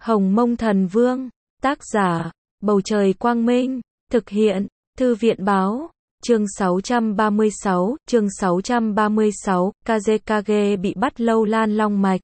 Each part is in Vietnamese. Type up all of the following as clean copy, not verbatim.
Hồng Mông Thần Vương, tác giả, Bầu Trời Quang Minh, thực hiện, Thư viện Báo, chương 636, Kazekage bị bắt lâu lan long mạch.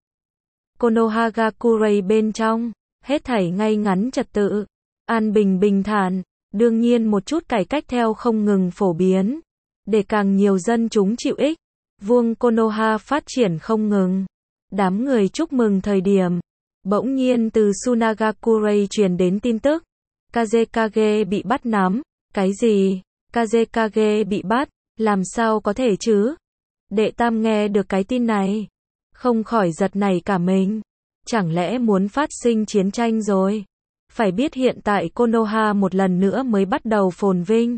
Konohagakure bên trong, hết thảy ngay ngắn trật tự, an bình bình thản, đương nhiên một chút cải cách theo không ngừng phổ biến, để càng nhiều dân chúng chịu ích. Vuông Konoha phát triển không ngừng. Đám người chúc mừng thời điểm, bỗng nhiên từ Sunagakure truyền đến tin tức, Kazekage bị bắt nắm. Cái gì? Kazekage bị bắt, làm sao có thể chứ? Đệ Tam nghe được cái tin này, không khỏi giật nảy cả mình. Chẳng lẽ muốn phát sinh chiến tranh rồi? Phải biết hiện tại Konoha một lần nữa mới bắt đầu phồn vinh.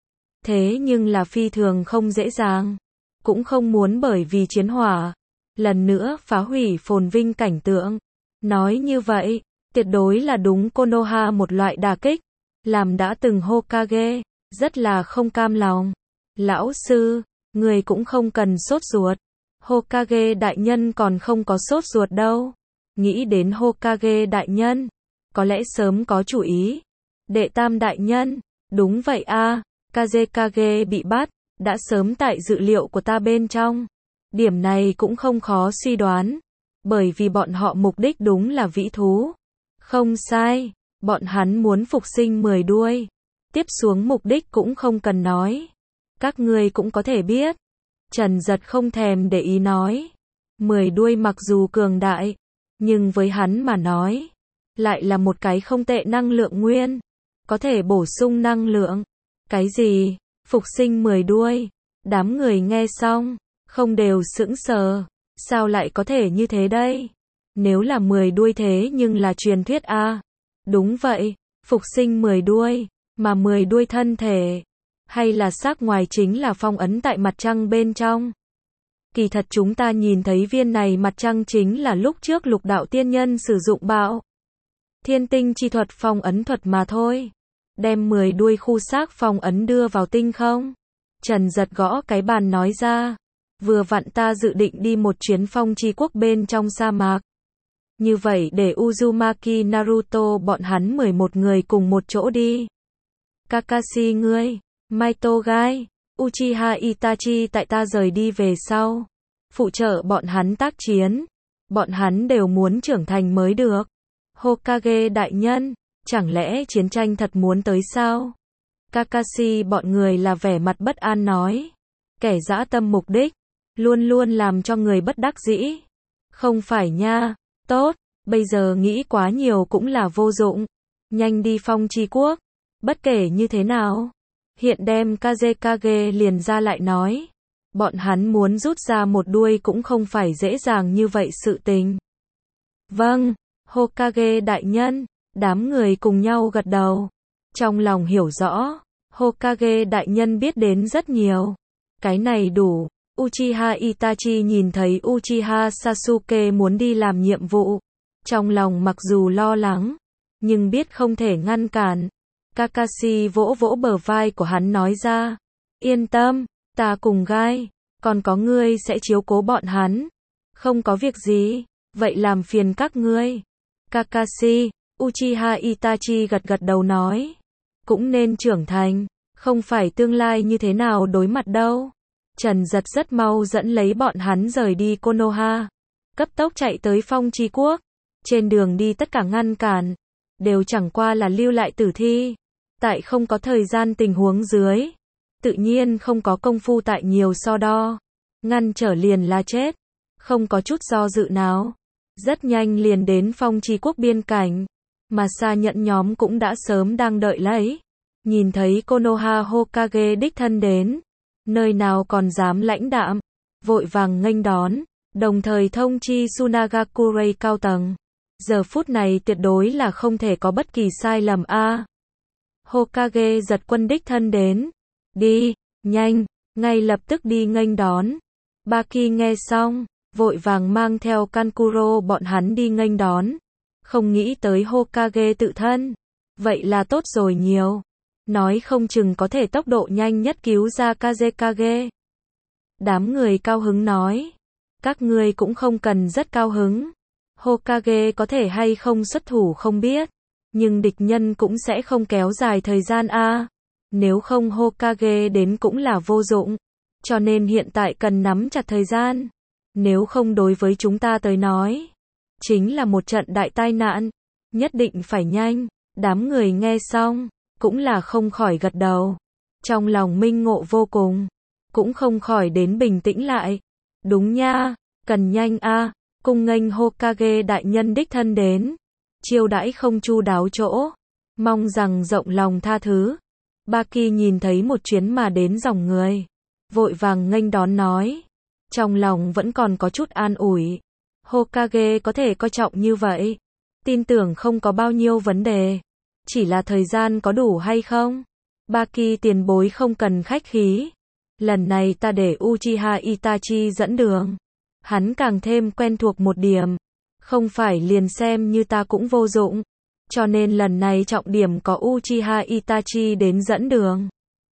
Thế nhưng là phi thường không dễ dàng. Cũng không muốn bởi vì chiến hỏa, lần nữa phá hủy phồn vinh cảnh tượng. Nói như vậy, tuyệt đối là đúng Konoha một loại đả kích. Làm đã từng Hokage, rất là không cam lòng. Lão sư, người cũng không cần sốt ruột. Hokage đại nhân còn không có sốt ruột đâu. Nghĩ đến Hokage đại nhân, có lẽ sớm có chủ ý. Đệ Tam đại nhân, đúng vậy a, Kazekage bị bắt, đã sớm tại dự liệu của ta bên trong. Điểm này cũng không khó suy đoán, bởi vì bọn họ mục đích đúng là vĩ thú. Không sai, bọn hắn muốn phục sinh 10 đuôi. Tiếp xuống mục đích cũng không cần nói. Các ngươi cũng có thể biết. Trần Giật không thèm để ý nói. 10 đuôi mặc dù cường đại, nhưng với hắn mà nói, lại là một cái không tệ năng lượng nguyên. Có thể bổ sung năng lượng. Cái gì? Phục sinh 10 đuôi. Đám người nghe xong, không đều sững sờ. Sao lại có thể như thế đây? Nếu là 10 đuôi thế nhưng là truyền thuyết a. Đúng vậy, phục sinh 10 đuôi, mà 10 đuôi thân thể, hay là xác ngoài chính là phong ấn tại mặt trăng bên trong. Kỳ thật chúng ta nhìn thấy viên này mặt trăng chính là lúc trước Lục Đạo Tiên Nhân sử dụng Bạo Thiên Tinh chi thuật phong ấn thuật mà thôi. Đem 10 đuôi khu xác phong ấn đưa vào tinh không. Trần Giật gõ cái bàn nói ra. Vừa vặn ta dự định đi một chuyến phong chi quốc bên trong sa mạc. Như vậy để Uzumaki Naruto bọn hắn 11 người cùng một chỗ đi. Kakashi ngươi, Maito Gai, Uchiha Itachi tại ta rời đi về sau, phụ trợ bọn hắn tác chiến. Bọn hắn đều muốn trưởng thành mới được. Hokage đại nhân, chẳng lẽ chiến tranh thật muốn tới sao? Kakashi bọn người là vẻ mặt bất an nói. Kẻ dã tâm mục đích, luôn luôn làm cho người bất đắc dĩ. Không phải nha, tốt, bây giờ nghĩ quá nhiều cũng là vô dụng. Nhanh đi phong chi quốc. Bất kể như thế nào, hiện đem Kazekage liền ra lại nói. Bọn hắn muốn rút ra một đuôi cũng không phải dễ dàng như vậy sự tình. Vâng, Hokage đại nhân, đám người cùng nhau gật đầu. Trong lòng hiểu rõ, Hokage đại nhân biết đến rất nhiều. Cái này đủ. Uchiha Itachi nhìn thấy Uchiha Sasuke muốn đi làm nhiệm vụ. Trong lòng mặc dù lo lắng, nhưng biết không thể ngăn cản. Kakashi vỗ vỗ bờ vai của hắn nói ra. Yên tâm, ta cùng Gai, còn có ngươi sẽ chiếu cố bọn hắn. Không có việc gì, vậy làm phiền các ngươi. Kakashi, Uchiha Itachi gật gật đầu nói. Cũng nên trưởng thành, không phải tương lai như thế nào đối mặt đâu. Trần Giật rất mau dẫn lấy bọn hắn rời đi Konoha. Cấp tốc chạy tới phong chi quốc. Trên đường đi tất cả ngăn cản, đều chẳng qua là lưu lại tử thi. Tại không có thời gian tình huống dưới, tự nhiên không có công phu tại nhiều so đo. Ngăn trở liền là chết. Không có chút do dự nào. Rất nhanh liền đến phong chi quốc biên cảnh. Mà Sa Nhẫn nhóm cũng đã sớm đang đợi lấy. Nhìn thấy Konoha Hokage đích thân đến, nơi nào còn dám lãnh đạm, vội vàng nghênh đón, đồng thời thông chi Sunagakure cao tầng. Giờ phút này tuyệt đối là không thể có bất kỳ sai lầm a. Hokage giật quân đích thân đến. Đi, nhanh, ngay lập tức đi nghênh đón. Baki nghe xong, vội vàng mang theo Kankuro bọn hắn đi nghênh đón. Không nghĩ tới Hokage tự thân. Vậy là tốt rồi nhiều. Nói không chừng có thể tốc độ nhanh nhất cứu ra Kazekage. Đám người cao hứng nói. Các ngươi cũng không cần rất cao hứng. Hokage có thể hay không xuất thủ không biết, nhưng địch nhân cũng sẽ không kéo dài thời gian a. Nếu không Hokage đến cũng là vô dụng. Cho nên hiện tại cần nắm chặt thời gian. Nếu không đối với chúng ta tới nói, chính là một trận đại tai nạn. Nhất định phải nhanh. Đám người nghe xong, cũng là không khỏi gật đầu. Trong lòng minh ngộ vô cùng, cũng không khỏi đến bình tĩnh lại. Đúng nha, cần nhanh a. Cung nghênh Hokage đại nhân đích thân đến. Chiêu đãi không chu đáo chỗ. Mong rằng rộng lòng tha thứ. Baki nhìn thấy một chuyến mà đến dòng người. Vội vàng nghênh đón nói. Trong lòng vẫn còn có chút an ủi. Hokage có thể coi trọng như vậy. Tin tưởng không có bao nhiêu vấn đề. Chỉ là thời gian có đủ hay không? Baki tiền bối không cần khách khí. Lần này ta để Uchiha Itachi dẫn đường. Hắn càng thêm quen thuộc một điểm. Không phải liền xem như ta cũng vô dụng. Cho nên lần này trọng điểm có Uchiha Itachi đến dẫn đường.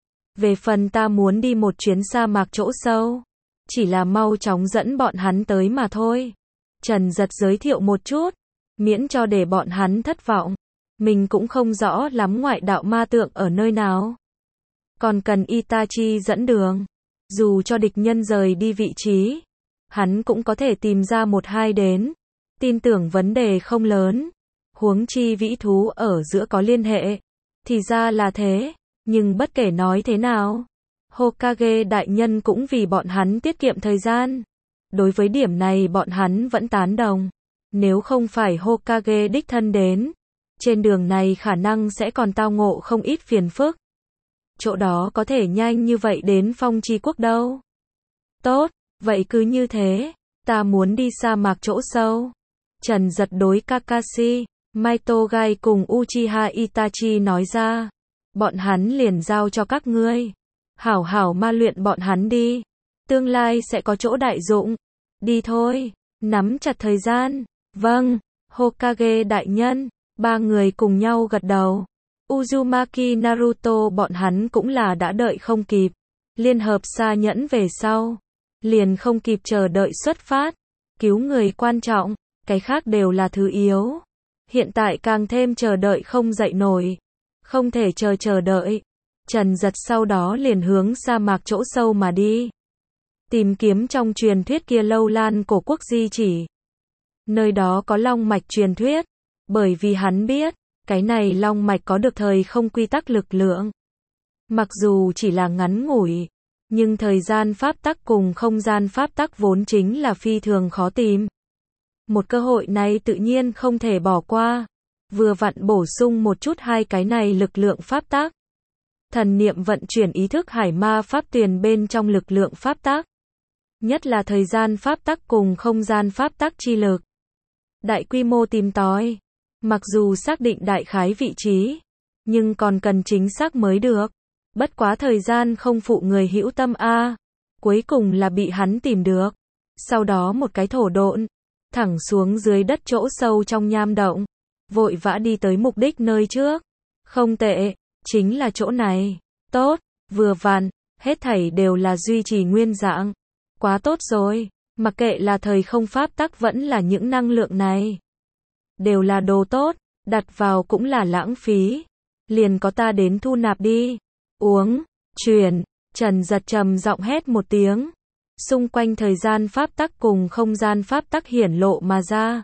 Về phần ta muốn đi một chuyến sa mạc chỗ sâu. Chỉ là mau chóng dẫn bọn hắn tới mà thôi. Trần Giật giới thiệu một chút. Miễn cho để bọn hắn thất vọng. Mình cũng không rõ lắm ngoại đạo ma tượng ở nơi nào. Còn cần Itachi dẫn đường. Dù cho địch nhân rời đi vị trí, hắn cũng có thể tìm ra một hai đến. Tin tưởng vấn đề không lớn. Huống chi vĩ thú ở giữa có liên hệ. Thì ra là thế. Nhưng bất kể nói thế nào, Hokage đại nhân cũng vì bọn hắn tiết kiệm thời gian. Đối với điểm này bọn hắn vẫn tán đồng. Nếu không phải Hokage đích thân đến, trên đường này khả năng sẽ còn tao ngộ không ít phiền phức. Chỗ đó có thể nhanh như vậy đến Phong Chi Quốc đâu. Tốt, vậy cứ như thế, ta muốn đi sa mạc chỗ sâu. Trần Giật đối Kakashi, Maitogai cùng Uchiha Itachi nói ra. Bọn hắn liền giao cho các ngươi. Hảo hảo ma luyện bọn hắn đi. Tương lai sẽ có chỗ đại dụng. Đi thôi, nắm chặt thời gian. Vâng, Hokage đại nhân. Ba người cùng nhau gật đầu. Uzumaki Naruto bọn hắn cũng là đã đợi không kịp. Liên hợp xa nhẫn về sau. Liền không kịp chờ đợi xuất phát. Cứu người quan trọng, cái khác đều là thứ yếu. Hiện tại càng thêm chờ đợi không dậy nổi. Không thể chờ đợi. Trần Giật sau đó liền hướng sa mạc chỗ sâu mà đi. Tìm kiếm trong truyền thuyết kia lâu lan cổ quốc di chỉ. Nơi đó có long mạch truyền thuyết. Bởi vì hắn biết, cái này long mạch có được thời không quy tắc lực lượng. Mặc dù chỉ là ngắn ngủi, nhưng thời gian pháp tắc cùng không gian pháp tắc vốn chính là phi thường khó tìm. Một cơ hội này tự nhiên không thể bỏ qua. Vừa vặn bổ sung một chút hai cái này lực lượng pháp tắc. Thần niệm vận chuyển ý thức hải ma pháp tuyền bên trong lực lượng pháp tắc. Nhất là thời gian pháp tắc cùng không gian pháp tắc chi lực. Đại quy mô tìm tòi. Mặc dù xác định đại khái vị trí, nhưng còn cần chính xác mới được. Bất quá thời gian không phụ người hữu tâm a. Cuối cùng là bị hắn tìm được. Sau đó một cái thổ độn, thẳng xuống dưới đất chỗ sâu trong nham động. Vội vã đi tới mục đích nơi trước. Không tệ, chính là chỗ này. Tốt, vừa vặn, hết thảy đều là duy trì nguyên dạng. Quá tốt rồi, mặc kệ là thời không pháp tắc vẫn là những năng lượng này. Đều là đồ tốt, đặt vào cũng là lãng phí. Liền có ta đến thu nạp đi. Uống, chuyển, Trần Giật trầm giọng hét một tiếng. Xung quanh thời gian pháp tắc cùng không gian pháp tắc hiển lộ mà ra.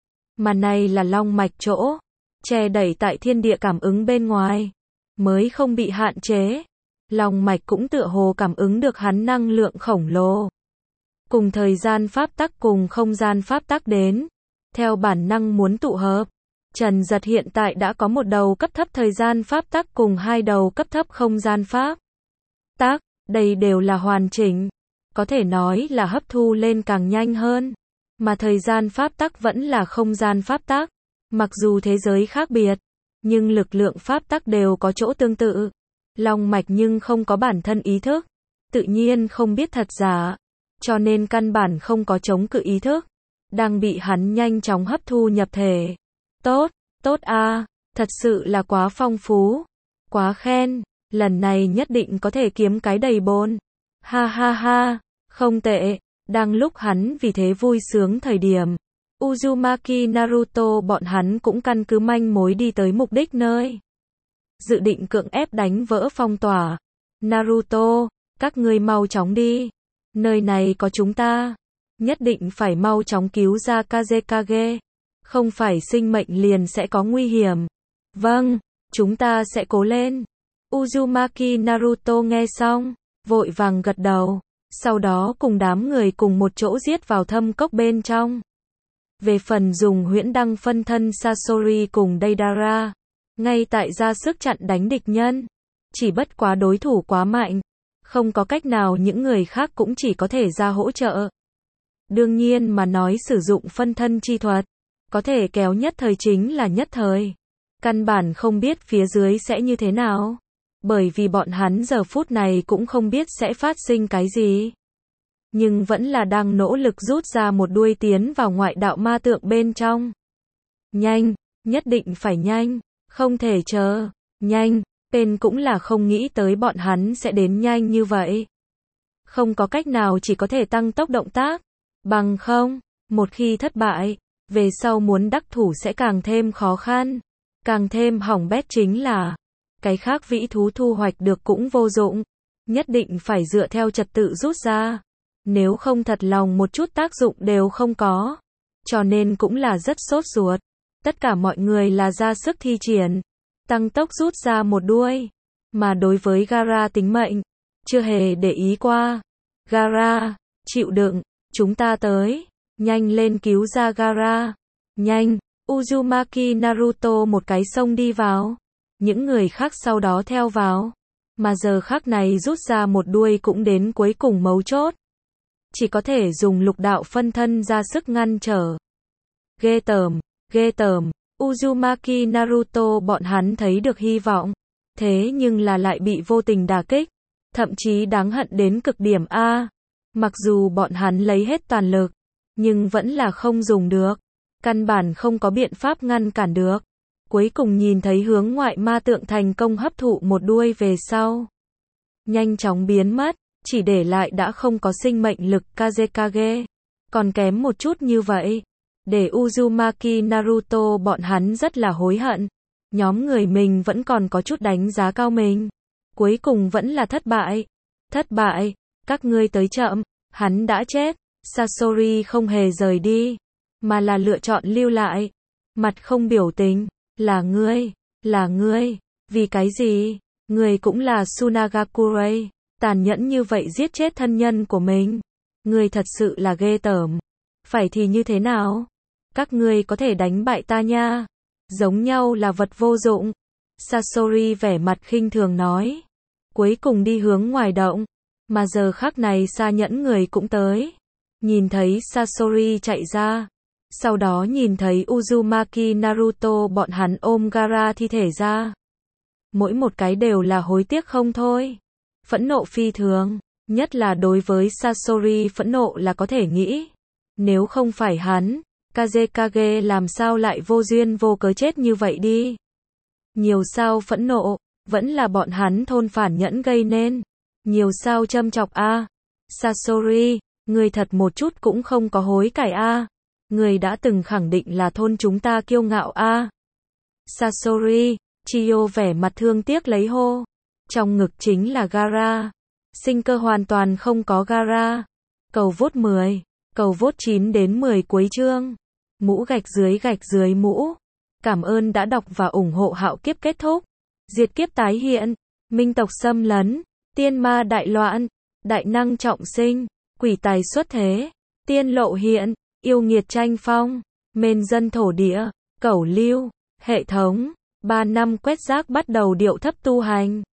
Mà này là long mạch chỗ, che đẩy tại thiên địa cảm ứng bên ngoài, mới không bị hạn chế. Long mạch cũng tựa hồ cảm ứng được hắn năng lượng khổng lồ. Cùng thời gian pháp tắc cùng không gian pháp tắc đến, theo bản năng muốn tụ hợp. Trần Giật hiện tại đã có một đầu cấp thấp thời gian pháp tắc cùng hai đầu cấp thấp không gian pháp tắc, đây đều là hoàn chỉnh, có thể nói là hấp thu lên càng nhanh hơn. Mà thời gian pháp tắc vẫn là không gian pháp tắc. Mặc dù thế giới khác biệt, nhưng lực lượng pháp tắc đều có chỗ tương tự. Long mạch nhưng không có bản thân ý thức, tự nhiên không biết thật giả, cho nên căn bản không có chống cự ý thức, đang bị hắn nhanh chóng hấp thu nhập thể. Tốt, tốt a, thật sự là quá phong phú, quá khen, lần này nhất định có thể kiếm cái đầy bồn. Ha ha ha, không tệ. Đang lúc hắn vì thế vui sướng thời điểm, Uzumaki Naruto bọn hắn cũng căn cứ manh mối đi tới mục đích nơi. Dự định cưỡng ép đánh vỡ phong tỏa. Naruto, các ngươi mau chóng đi. Nơi này có chúng ta. Nhất định phải mau chóng cứu ra Kazekage. Không phải sinh mệnh liền sẽ có nguy hiểm. Vâng, chúng ta sẽ cố lên. Uzumaki Naruto nghe xong, vội vàng gật đầu. Sau đó cùng đám người cùng một chỗ giết vào thâm cốc bên trong. Về phần dùng huyễn đăng phân thân Sasori cùng Deidara, ngay tại ra sức chặn đánh địch nhân. Chỉ bất quá đối thủ quá mạnh. Không có cách nào những người khác cũng chỉ có thể ra hỗ trợ. Đương nhiên mà nói sử dụng phân thân chi thuật. Có thể kéo nhất thời chính là nhất thời. Căn bản không biết phía dưới sẽ như thế nào. Bởi vì bọn hắn giờ phút này cũng không biết sẽ phát sinh cái gì. Nhưng vẫn là đang nỗ lực rút ra một đuôi tiến vào ngoại đạo ma tượng bên trong. Nhanh, nhất định phải nhanh, không thể chờ, nhanh, tên cũng là không nghĩ tới bọn hắn sẽ đến nhanh như vậy. Không có cách nào chỉ có thể tăng tốc động tác, bằng không, một khi thất bại, về sau muốn đắc thủ sẽ càng thêm khó khăn, càng thêm hỏng bét chính là, cái khác vĩ thú thu hoạch được cũng vô dụng, nhất định phải dựa theo trật tự rút ra. Nếu không thật lòng một chút tác dụng đều không có. Cho nên cũng là rất sốt ruột. Tất cả mọi người là ra sức thi triển. Tăng tốc rút ra một đuôi. Mà đối với Gaara tính mệnh, chưa hề để ý qua. Gaara, chịu đựng, chúng ta tới. Nhanh lên cứu ra Gaara. Nhanh, Uzumaki Naruto một cái xông đi vào. Những người khác sau đó theo vào. Mà giờ khắc này rút ra một đuôi cũng đến cuối cùng mấu chốt. Chỉ có thể dùng lục đạo phân thân ra sức ngăn trở. Ghê tởm, ghê tởm. Uzumaki Naruto bọn hắn thấy được hy vọng. Thế nhưng là lại bị vô tình đả kích. Thậm chí đáng hận đến cực điểm A. Mặc dù bọn hắn lấy hết toàn lực. Nhưng vẫn là không dùng được. Căn bản không có biện pháp ngăn cản được. Cuối cùng nhìn thấy hướng ngoại ma tượng thành công hấp thụ một đuôi về sau. Nhanh chóng biến mất. Chỉ để lại đã không có sinh mệnh lực Kazekage. Còn kém một chút như vậy. Để Uzumaki Naruto bọn hắn rất là hối hận. Nhóm người mình vẫn còn có chút đánh giá cao mình. Cuối cùng vẫn là thất bại. Thất bại, các ngươi tới chậm, hắn đã chết. Sasori không hề rời đi. Mà là lựa chọn lưu lại. Mặt không biểu tình. Là ngươi. Vì cái gì? Ngươi cũng là Tsunagakure. Tàn nhẫn như vậy giết chết thân nhân của mình. Ngươi thật sự là ghê tởm. Phải thì như thế nào? Các ngươi có thể đánh bại ta nha. Giống nhau là vật vô dụng. Sasori vẻ mặt khinh thường nói. Cuối cùng đi hướng ngoài động. Mà giờ khắc này Sa Nhẫn người cũng tới. Nhìn thấy Sasori chạy ra. Sau đó nhìn thấy Uzumaki Naruto bọn hắn ôm Gaara thi thể ra. Mỗi một cái đều là hối tiếc không thôi. Phẫn nộ phi thường, nhất là đối với Sasori phẫn nộ là có thể nghĩ. Nếu không phải hắn, Kazekage làm sao lại vô duyên vô cớ chết như vậy đi. Nhiều sao phẫn nộ, vẫn là bọn hắn thôn phản nhẫn gây nên. Nhiều sao châm chọc a. Sasori, người thật một chút cũng không có hối cải a. Người đã từng khẳng định là thôn chúng ta kiêu ngạo a. Sasori, Chiyo vẻ mặt thương tiếc lấy hô. Trong ngực chính là Gaara. Sinh cơ hoàn toàn không có Gaara. Cầu vote 10. Cầu vote 9 đến 10 cuối chương. Mũ gạch dưới mũ. Cảm ơn đã đọc và ủng hộ Hạo Kiếp kết thúc. Diệt kiếp tái hiện. Minh tộc xâm lấn. Tiên ma đại loạn. Đại năng trọng sinh. Quỷ tài xuất thế. Tiên lộ hiện. Yêu nghiệt tranh phong. Mên dân thổ địa. Cẩu lưu. Hệ thống. 3 năm quét rác bắt đầu điệu thấp tu hành.